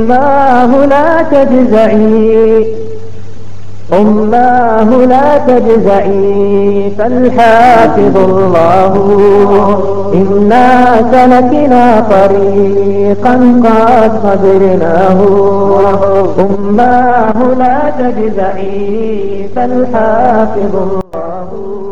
أماه لا تجزعي، أماه لا تجزعي، فالحافظ الله. إنا سلكنا طريقا قد خبرناه. أماه لا تجزعي، فالحافظ الله.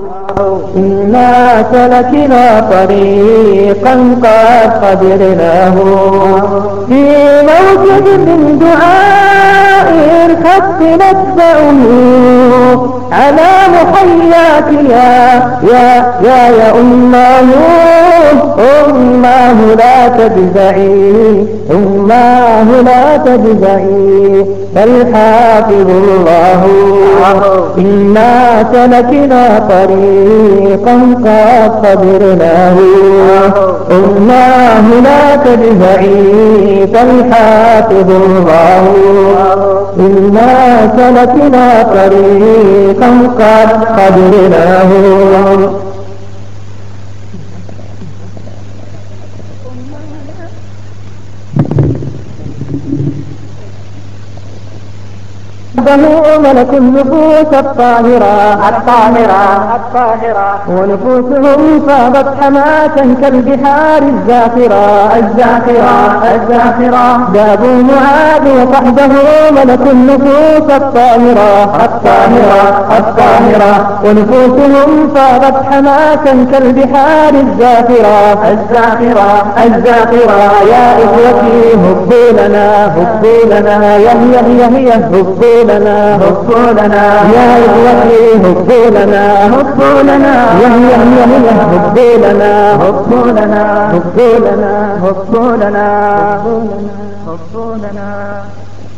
إنا سلكنا طريقا قد خبرناه. في موجب من دعاء الخط نتبعه، على محياك يا أماه. أماه لا تجزعي، أماه لا تجزعي، فالحافظ الله. إنا سلكنا طريقا قد خبرناه. أماه لا تجزعي، فالحافظ الله. إنا سلكنا طريقا قد خبرناه. ملك النفوس الطاهرة ونفوسهم فاضت حماسا كالبحار الزاخرة. جابوا معاذ وصحبه ملك النفوس الطاهرة ونفوسهم فاضت حماسا كالبحار الزاخرة. يا إخوتي هبوا لنا يا هبوا لنا يا إخوتي هبوا لنا هبوا لنا.